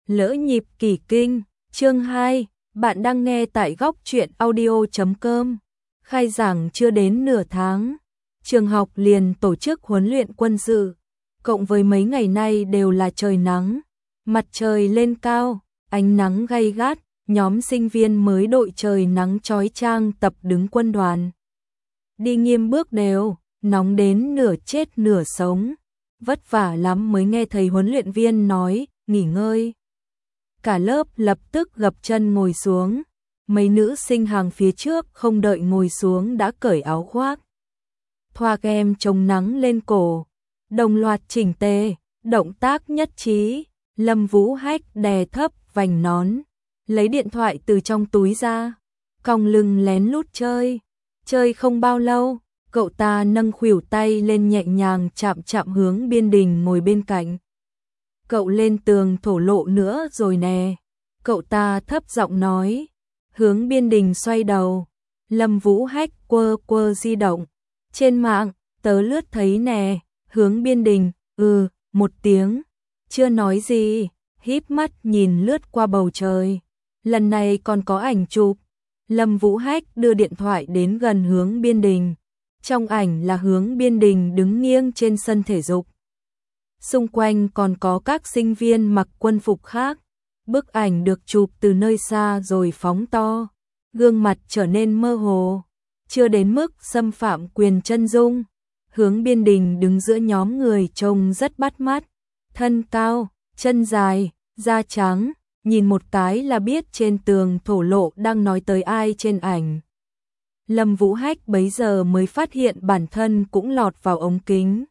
Lỡ nhịp kỳ kinh, chương 2, bạn đang nghe tại góc truyện audio.com. Khai giảng chưa đến nửa tháng, trường học liền tổ chức huấn luyện quân sự, cộng với mấy ngày nay đều là trời nắng, mặt trời lên cao, ánh nắng gay gắt, nhóm sinh viên mới đội trời nắng chói chang tập đứng quân đoàn. Đi nghiêm bước đều, nóng đến nửa chết nửa sống, vất vả lắm mới nghe thầy huấn luyện viên nói, nghỉ ngơi. Cả lớp lập tức gập chân ngồi xuống, mấy nữ sinh hàng phía trước không đợi ngồi xuống đã cởi áo khoác. Thoa kem chống nắng lên cổ, đồng loạt chỉnh tề, động tác nhất trí, Lâm Vũ Hách đè thấp vành nón, lấy điện thoại từ trong túi ra, còng lưng lén lút chơi. Chơi không bao lâu, cậu ta nâng khuỷu tay lên nhẹ nhàng chạm chạm Hướng Biên Đình ngồi bên cạnh. Cậu lên tường thổ lộ nữa rồi nè. Cậu ta thấp giọng nói. Hướng Biên Đình xoay đầu. Lâm Vũ Hách quơ quơ di động. Trên mạng, tớ lướt thấy nè. Hướng Biên Đình, một tiếng. Chưa nói gì, híp mắt nhìn lướt qua bầu trời. Lần này còn có ảnh chụp. Lâm Vũ Hách đưa điện thoại đến gần Hướng Biên Đình. Trong ảnh là Hướng Biên Đình đứng nghiêng trên sân thể dục. Xung quanh còn có các sinh viên mặc quân phục khác. Bức ảnh được chụp từ nơi xa rồi phóng to. Gương mặt trở nên mơ hồ. Chưa đến mức xâm phạm quyền chân dung. Hướng Biên Đình đứng giữa nhóm người trông rất bắt mắt. Thân cao, chân dài, da trắng. Nhìn một cái là biết trên tường thổ lộ đang nói tới ai trên ảnh. Lâm Vũ Hách bấy giờ mới phát hiện bản thân cũng lọt vào ống kính.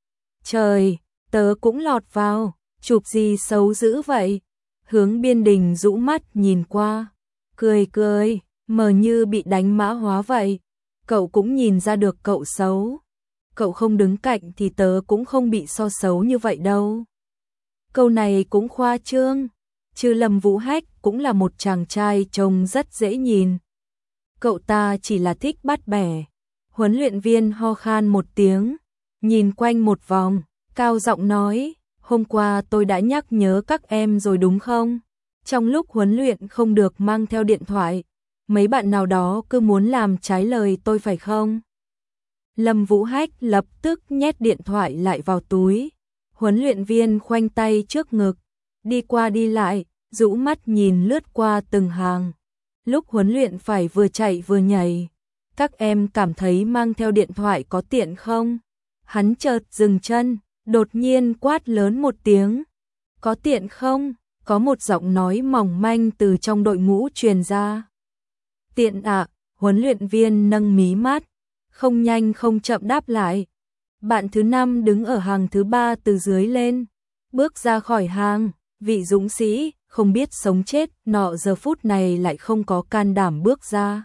Trời, tớ cũng lọt vào, chụp gì xấu dữ vậy? Hướng Biên Đình rũ mắt nhìn qua, cười cười, mờ như bị đánh mã hóa vậy. Cậu cũng nhìn ra được cậu xấu. Cậu không đứng cạnh thì tớ cũng không bị so xấu như vậy đâu. Câu này cũng khoa trương. Chứ Lâm Vũ Hách cũng là một chàng trai trông rất dễ nhìn. Cậu ta chỉ là thích bắt bẻ. Huấn luyện viên ho khan một tiếng, nhìn quanh một vòng, cao giọng nói, hôm qua tôi đã nhắc nhớ các em rồi đúng không? Trong lúc huấn luyện không được mang theo điện thoại, mấy bạn nào đó cứ muốn làm trái lời tôi phải không? Lâm Vũ Hách lập tức nhét điện thoại lại vào túi. Huấn luyện viên khoanh tay trước ngực, đi qua đi lại, rũ mắt nhìn lướt qua từng hàng. Lúc huấn luyện phải vừa chạy vừa nhảy. Các em cảm thấy mang theo điện thoại có tiện không? Hắn chợt dừng chân, đột nhiên quát lớn một tiếng. Có tiện không? Có một giọng nói mỏng manh từ trong đội ngũ truyền ra. Tiện ạ, huấn luyện viên nâng mí mắt, không nhanh không chậm đáp lại. Bạn thứ 5 đứng ở hàng thứ 3 từ dưới lên, bước ra khỏi hàng. Vị dũng sĩ, không biết sống chết, nọ giờ phút này lại không có can đảm bước ra.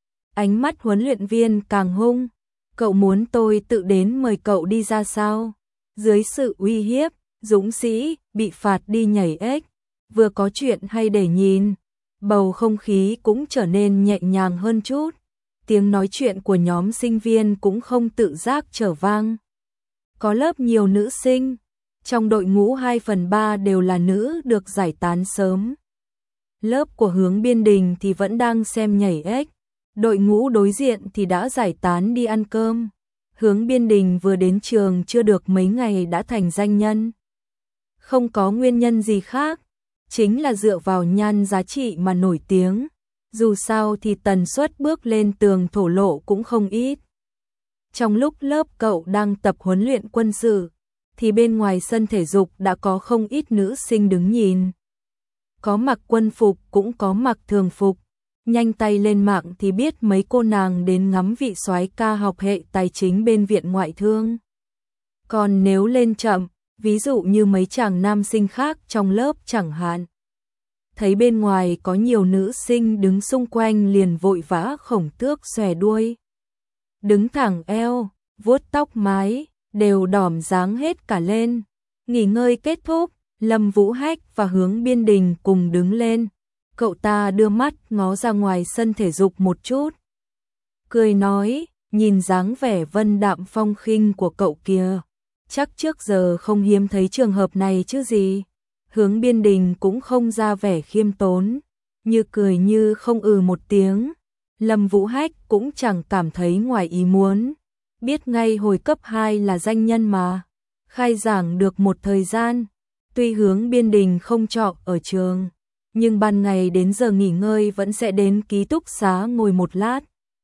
Ánh mắt huấn luyện viên càng hung. Cậu muốn tôi tự đến mời cậu đi ra sao? Dưới sự uy hiếp, dũng sĩ bị phạt đi nhảy ếch. Vừa có chuyện hay để nhìn. Bầu không khí cũng trở nên nhẹ nhàng hơn chút. Tiếng nói chuyện của nhóm sinh viên cũng không tự giác trở vang. Có lớp nhiều nữ sinh. Trong đội ngũ 2/3 đều là nữ được giải tán sớm. Lớp của Hướng Biên Đình thì vẫn đang xem nhảy ếch. Đội ngũ đối diện thì đã giải tán đi ăn cơm. Hướng Biên Đình vừa đến trường chưa được mấy ngày đã thành danh nhân. Không có nguyên nhân gì khác, chính là dựa vào nhan giá trị mà nổi tiếng. Dù sao thì tần suất bước lên tường thổ lộ cũng không ít. Trong lúc lớp cậu đang tập huấn luyện quân sự, thì bên ngoài sân thể dục đã có không ít nữ sinh đứng nhìn. Có mặc quân phục cũng có mặc thường phục. Nhanh tay lên mạng thì biết mấy cô nàng đến ngắm vị soái ca học hệ tài chính bên viện ngoại thương. Còn nếu lên chậm, ví dụ như mấy chàng nam sinh khác trong lớp chẳng hạn. Thấy bên ngoài có nhiều nữ sinh đứng xung quanh liền vội vã khổng tước xòe đuôi. Đứng thẳng eo, vuốt tóc mái, đều đỏm dáng hết cả lên. Nghỉ ngơi kết thúc, Lâm Vũ Hách và Hướng Biên Đình cùng đứng lên. Cậu ta đưa mắt ngó ra ngoài sân thể dục một chút. Cười nói, nhìn dáng vẻ vân đạm phong khinh của cậu kia. Chắc trước giờ không hiếm thấy trường hợp này chứ gì. Hướng Biên Đình cũng không ra vẻ khiêm tốn, như cười như không một tiếng. Lâm Vũ Hách cũng chẳng cảm thấy ngoài ý muốn, biết ngay hồi cấp 2 là danh nhân mà. Khai giảng được một thời gian, tuy Hướng Biên Đình không trọ ở trường, nhưng ban ngày đến giờ nghỉ ngơi vẫn sẽ đến ký túc xá ngồi một lát.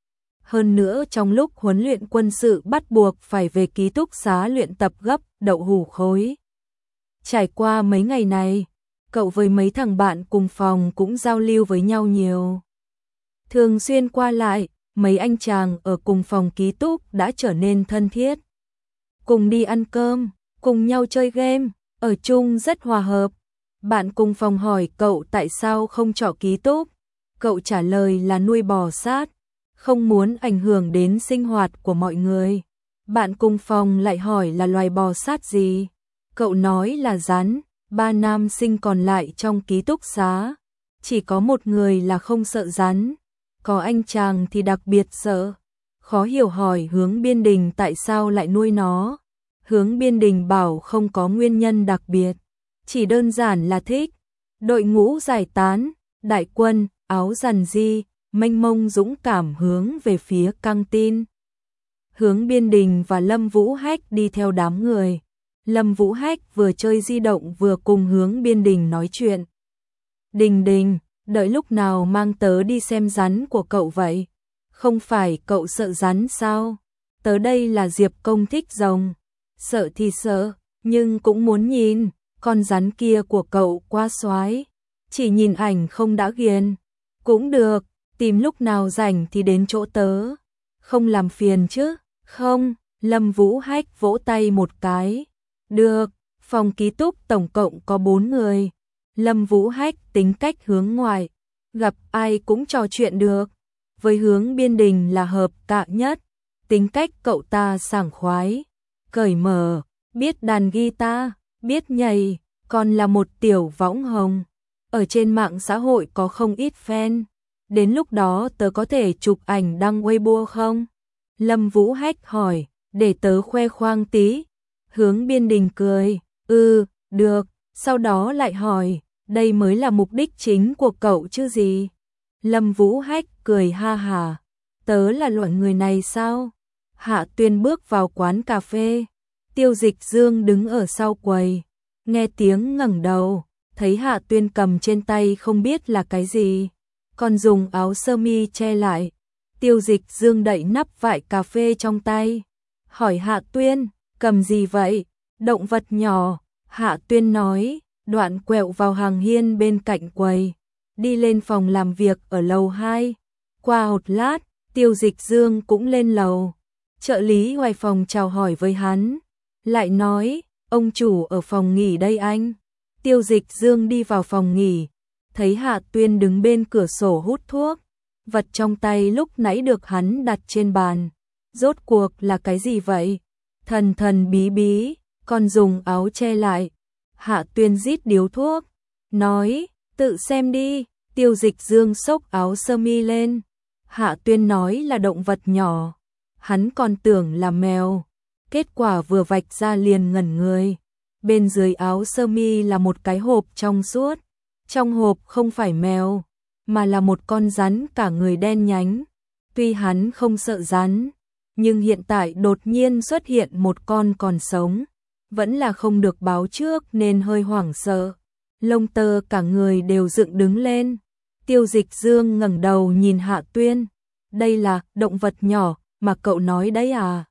Hơn nữa trong lúc huấn luyện quân sự bắt buộc phải về ký túc xá luyện tập gấp đậu hũ khối. Trải qua mấy ngày này, cậu với mấy thằng bạn cùng phòng cũng giao lưu với nhau nhiều. Thường xuyên qua lại, mấy anh chàng ở cùng phòng ký túc đã trở nên thân thiết. Cùng đi ăn cơm, cùng nhau chơi game, ở chung rất hòa hợp. Bạn cùng phòng hỏi cậu tại sao không trọ ký túc. Cậu trả lời là nuôi bò sát, không muốn ảnh hưởng đến sinh hoạt của mọi người. Bạn cùng phòng lại hỏi là loài bò sát gì. Cậu nói là rắn. 3 nam sinh còn lại trong ký túc xá, chỉ có một người là không sợ rắn, có anh chàng thì đặc biệt sợ. Khó hiểu hỏi Hướng Biên Đình tại sao lại nuôi nó. Hướng Biên Đình bảo không có nguyên nhân đặc biệt, chỉ đơn giản là thích. Đội ngũ giải tán, đại quân, áo rằn di, mênh mông dũng cảm hướng về phía căng tin. Hướng Biên Đình và Lâm Vũ Hách đi theo đám người. Lâm Vũ Hách vừa chơi di động vừa cùng Hướng Biên Đình nói chuyện. Đình Đình, đợi lúc nào mang tớ đi xem rắn của cậu vậy? Không phải cậu sợ rắn sao? Tớ đây là Diệp Công thích rồng. Sợ thì sợ, nhưng cũng muốn nhìn. Con rắn kia của cậu quá xoái. Chỉ nhìn ảnh không đã ghiền. Cũng được, tìm lúc nào rảnh thì đến chỗ tớ. Không làm phiền chứ? Không, Lâm Vũ Hách vỗ tay một cái. Được, phòng ký túc tổng cộng có 4 người. Lâm Vũ Hách tính cách hướng ngoại, gặp ai cũng trò chuyện được. Với Hướng Biên Đình là hợp cạ nhất, tính cách cậu ta sảng khoái, cởi mở, biết đàn guitar, biết nhảy, còn là một tiểu võng hồng. Ở trên mạng xã hội có không ít fan. Đến lúc đó tớ có thể chụp ảnh đăng Weibo không? Lâm Vũ Hách hỏi, để tớ khoe khoang tí. Hướng Biên Đình cười, được, sau đó lại hỏi, đây mới là mục đích chính của cậu chứ gì? Lâm Vũ Hách cười ha hà, tớ là loại người này sao? Hạ Tuyên bước vào quán cà phê, Tiêu Dịch Dương đứng ở sau quầy, nghe tiếng ngẩng đầu, thấy Hạ Tuyên cầm trên tay không biết là cái gì, còn dùng áo sơ mi che lại. Tiêu Dịch Dương đậy nắp vại cà phê trong tay, hỏi Hạ Tuyên, cầm gì vậy? Động vật nhỏ. Hạ Tuyên nói, đoạn quẹo vào hàng hiên bên cạnh quầy, đi lên phòng làm việc ở lầu 2. Qua một lát, Tiêu Dịch Dương cũng lên lầu. Trợ lý ngoài phòng chào hỏi với hắn, lại nói, ông chủ ở phòng nghỉ đây anh. Tiêu Dịch Dương đi vào phòng nghỉ, thấy Hạ Tuyên đứng bên cửa sổ hút thuốc. Vật trong tay lúc nãy được hắn đặt trên bàn, rốt cuộc là cái gì vậy? Thần thần bí bí, còn dùng áo che lại. Hạ Tuyên rít điếu thuốc, nói, tự xem đi. Tiêu Dịch Dương xốc áo sơ mi lên. Hạ Tuyên nói là động vật nhỏ, hắn còn tưởng là mèo. Kết quả vừa vạch ra liền ngẩn người. Bên dưới áo sơ mi là một cái hộp trong suốt. Trong hộp không phải mèo, mà là một con rắn cả người đen nhánh. Tuy hắn không sợ rắn, nhưng hiện tại đột nhiên xuất hiện một con còn sống, vẫn là không được báo trước nên hơi hoảng sợ. Lông tơ cả người đều dựng đứng lên. Tiêu Dịch Dương ngẩng đầu nhìn Hạ Tuyên, đây là động vật nhỏ mà cậu nói đấy à?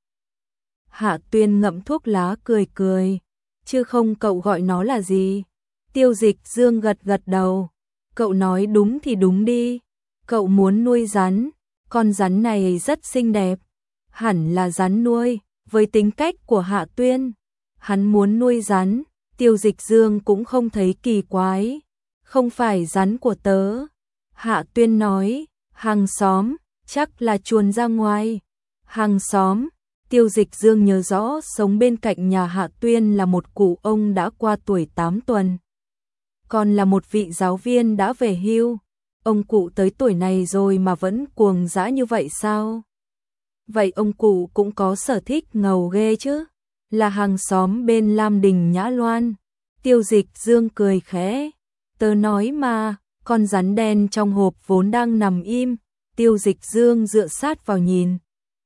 Hạ Tuyên ngậm thuốc lá cười cười, chứ không cậu gọi nó là gì? Tiêu Dịch Dương gật gật đầu, cậu nói đúng thì đúng đi, cậu muốn nuôi rắn, con rắn này rất xinh đẹp, hẳn là rắn nuôi. Với tính cách của Hạ Tuyên, hắn muốn nuôi rắn, Tiêu Dịch Dương cũng không thấy kỳ quái. Không phải rắn của tớ. Hạ Tuyên nói, hàng xóm, chắc là chuồn ra ngoài. Hàng xóm, Tiêu Dịch Dương nhớ rõ sống bên cạnh nhà Hạ Tuyên là một cụ ông đã qua tuổi 8 tuần. Còn là một vị giáo viên đã về hưu. Ông cụ tới tuổi này rồi mà vẫn cuồng dã như vậy sao? Vậy ông cụ cũng có sở thích ngầu ghê chứ? Là hàng xóm bên Lam Đình Nhã Loan. Tiêu Dịch Dương cười khẽ, tớ nói mà, con rắn đen trong hộp vốn đang nằm im, Tiêu Dịch Dương dựa sát vào nhìn.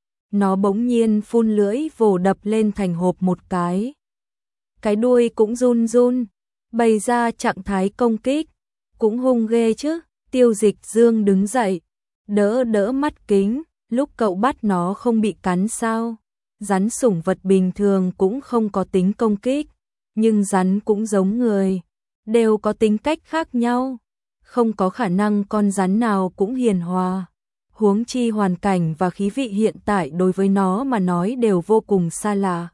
Nó bỗng nhiên phun lưỡi vồ đập lên thành hộp một cái. Cái đuôi cũng run run, bày ra trạng thái công kích, cũng hung ghê chứ. Tiêu Dịch Dương đứng dậy, đỡ đỡ mắt kính, lúc cậu bắt nó không bị cắn sao? Rắn sủng vật bình thường cũng không có tính công kích, nhưng rắn cũng giống người, đều có tính cách khác nhau, không có khả năng con rắn nào cũng hiền hòa. Huống chi hoàn cảnh và khí vị hiện tại đối với nó mà nói đều vô cùng xa lạ.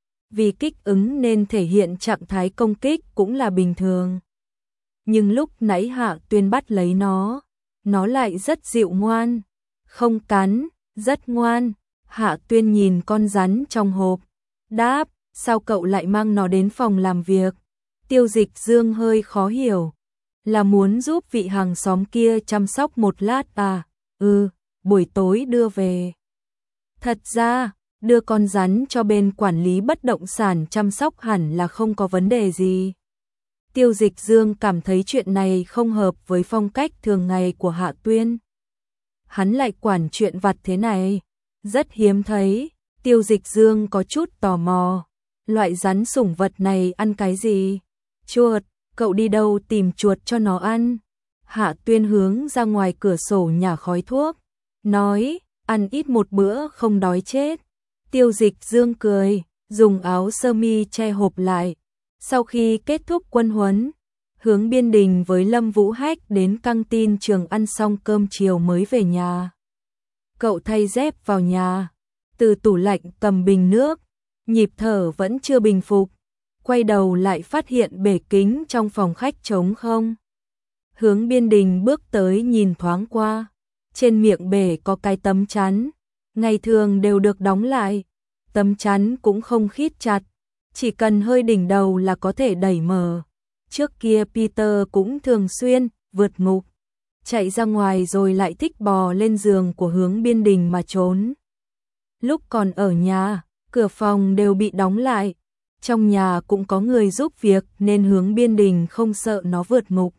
Vì kích ứng nên thể hiện trạng thái công kích cũng là bình thường. Nhưng lúc nãy Hạ Tuyên bắt lấy nó lại rất dịu ngoan, không cắn, rất ngoan. Hạ Tuyên nhìn con rắn trong hộp, đáp, sao cậu lại mang nó đến phòng làm việc? Tiêu Dịch Dương hơi khó hiểu, là muốn giúp vị hàng xóm kia chăm sóc một lát à? Buổi tối đưa về. Thật ra, đưa con rắn cho bên quản lý bất động sản chăm sóc hẳn là không có vấn đề gì. Tiêu Dịch Dương cảm thấy chuyện này không hợp với phong cách thường ngày của Hạ Tuyên. Hắn lại quản chuyện vặt thế này, rất hiếm thấy. Tiêu Dịch Dương có chút tò mò, loại rắn sủng vật này ăn cái gì? Chuột, cậu đi đâu tìm chuột cho nó ăn? Hạ Tuyên hướng ra ngoài cửa sổ nhả khói thuốc, nói, ăn ít một bữa không đói chết. Tiêu Dịch Dương cười, dùng áo sơ mi che hộp lại. Sau khi kết thúc quân huấn, Hướng Biên Đình với Lâm Vũ Hách đến căng tin trường ăn xong cơm chiều mới về nhà. Cậu thay dép vào nhà, từ tủ lạnh cầm bình nước, nhịp thở vẫn chưa bình phục, quay đầu lại phát hiện bể kính trong phòng khách trống không. Hướng Biên Đình bước tới nhìn thoáng qua, trên miệng bể có cái tấm chắn, ngày thường đều được đóng lại, tấm chắn cũng không khít chặt, chỉ cần hơi đỉnh đầu là có thể đẩy mở. Trước kia Peter cũng thường xuyên vượt ngục, chạy ra ngoài rồi lại thích bò lên giường của Hướng Biên Đình mà trốn. Lúc còn ở nhà, cửa phòng đều bị đóng lại, trong nhà cũng có người giúp việc nên Hướng Biên Đình không sợ nó vượt ngục.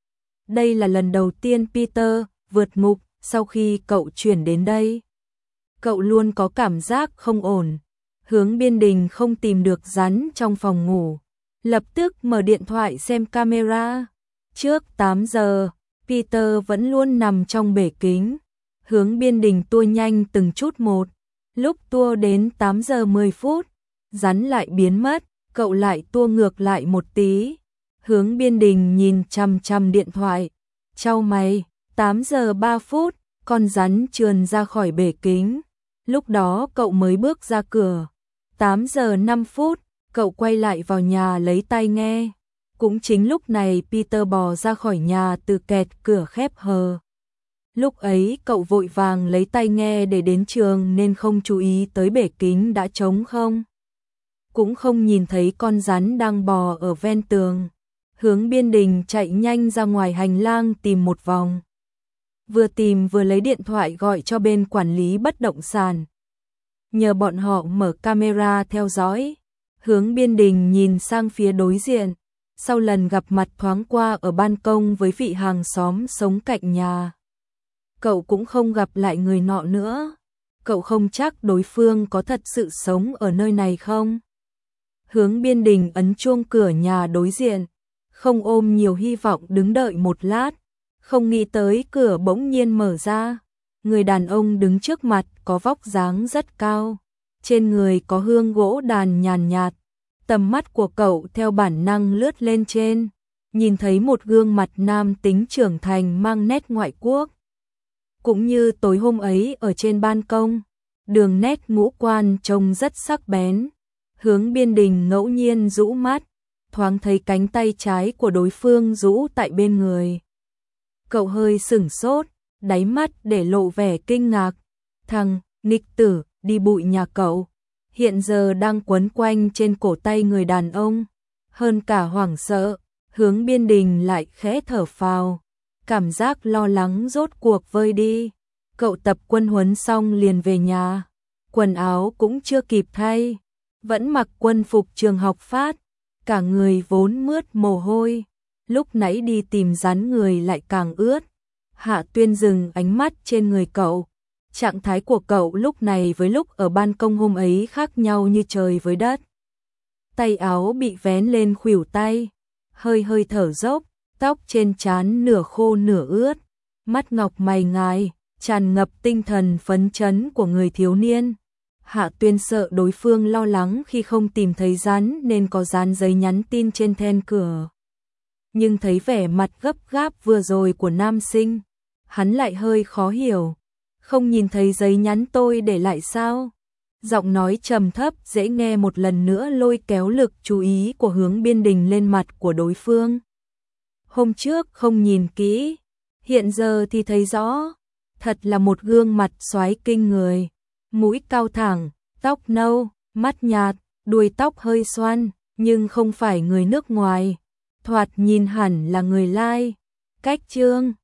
Đây là lần đầu tiên Peter vượt ngục sau khi cậu chuyển đến đây. Cậu luôn có cảm giác không ổn. Hướng Biên Đình không tìm được rắn trong phòng ngủ, lập tức mở điện thoại xem camera. Trước 8 giờ, Peter vẫn luôn nằm trong bể kính. Hướng Biên Đình tua nhanh từng chút một. Lúc tua đến 8 giờ 10 phút, rắn lại biến mất, cậu lại tua ngược lại một tí. Hướng Biên Đình nhìn chằm chằm điện thoại, chau mày. 8 giờ 3 phút, con rắn trườn ra khỏi bể kính. Lúc đó cậu mới bước ra cửa. 8 giờ 5 phút, cậu quay lại vào nhà lấy tai nghe. Cũng chính lúc này Peter bò ra khỏi nhà từ kẹt cửa khép hờ. Lúc ấy cậu vội vàng lấy tai nghe để đến trường nên không chú ý tới bể kính đã trống không. Cũng không nhìn thấy con rắn đang bò ở ven tường. Hướng Biên Đình chạy nhanh ra ngoài hành lang tìm một vòng. Vừa tìm vừa lấy điện thoại gọi cho bên quản lý bất động sản, nhờ bọn họ mở camera theo dõi. Hướng Biên Đình nhìn sang phía đối diện, sau lần gặp mặt thoáng qua ở ban công với vị hàng xóm sống cạnh nhà. Cậu cũng không gặp lại người nọ nữa. Cậu không chắc đối phương có thật sự sống ở nơi này không. Hướng Biên Đình ấn chuông cửa nhà đối diện, không ôm nhiều hy vọng đứng đợi một lát. Không nghĩ tới cửa bỗng nhiên mở ra. Người đàn ông đứng trước mặt có vóc dáng rất cao, trên người có hương gỗ đàn nhàn nhạt. Tầm mắt của cậu theo bản năng lướt lên trên, nhìn thấy một gương mặt nam tính trưởng thành mang nét ngoại quốc. Cũng như tối hôm ấy ở trên ban công, đường nét ngũ quan trông rất sắc bén. Hướng Biên Đình ngẫu nhiên rũ mắt, thoáng thấy cánh tay trái của đối phương rũ tại bên người. Cậu hơi sửng sốt, đáy mắt để lộ vẻ kinh ngạc. Thằng nghịch tử đi bụi nhà cậu hiện giờ đang quấn quanh trên cổ tay người đàn ông. Hơn cả hoảng sợ, Hướng Biên Đình lại khẽ thở phào, cảm giác lo lắng rốt cuộc vơi đi. Cậu tập quân huấn xong liền về nhà, quần áo cũng chưa kịp thay, vẫn mặc quân phục trường học phát, cả người vốn mướt mồ hôi, lúc nãy đi tìm rắn người lại càng ướt. Hạ Tuyên dừng ánh mắt trên người cậu. Trạng thái của cậu lúc này với lúc ở ban công hôm ấy khác nhau như trời với đất. Tay áo bị vén lên khuỷu tay, hơi hơi thở dốc, tóc trên trán nửa khô nửa ướt, mắt ngọc mày ngài, tràn ngập tinh thần phấn chấn của người thiếu niên. Hạ Tuyên sợ đối phương lo lắng khi không tìm thấy rắn nên có dán giấy nhắn tin trên then cửa. Nhưng thấy vẻ mặt gấp gáp vừa rồi của nam sinh, hắn lại hơi khó hiểu. Không nhìn thấy giấy nhắn tôi để lại sao? Giọng nói trầm thấp dễ nghe một lần nữa lôi kéo lực chú ý của Hướng Biên Đình lên mặt của đối phương. Hôm trước không nhìn kỹ, hiện giờ thì thấy rõ. Thật là một gương mặt soái kinh người. Mũi cao thẳng, tóc nâu, mắt nhạt, đuôi tóc hơi xoăn, nhưng không phải người nước ngoài. Thoạt nhìn hẳn là người Lai. Cách Trương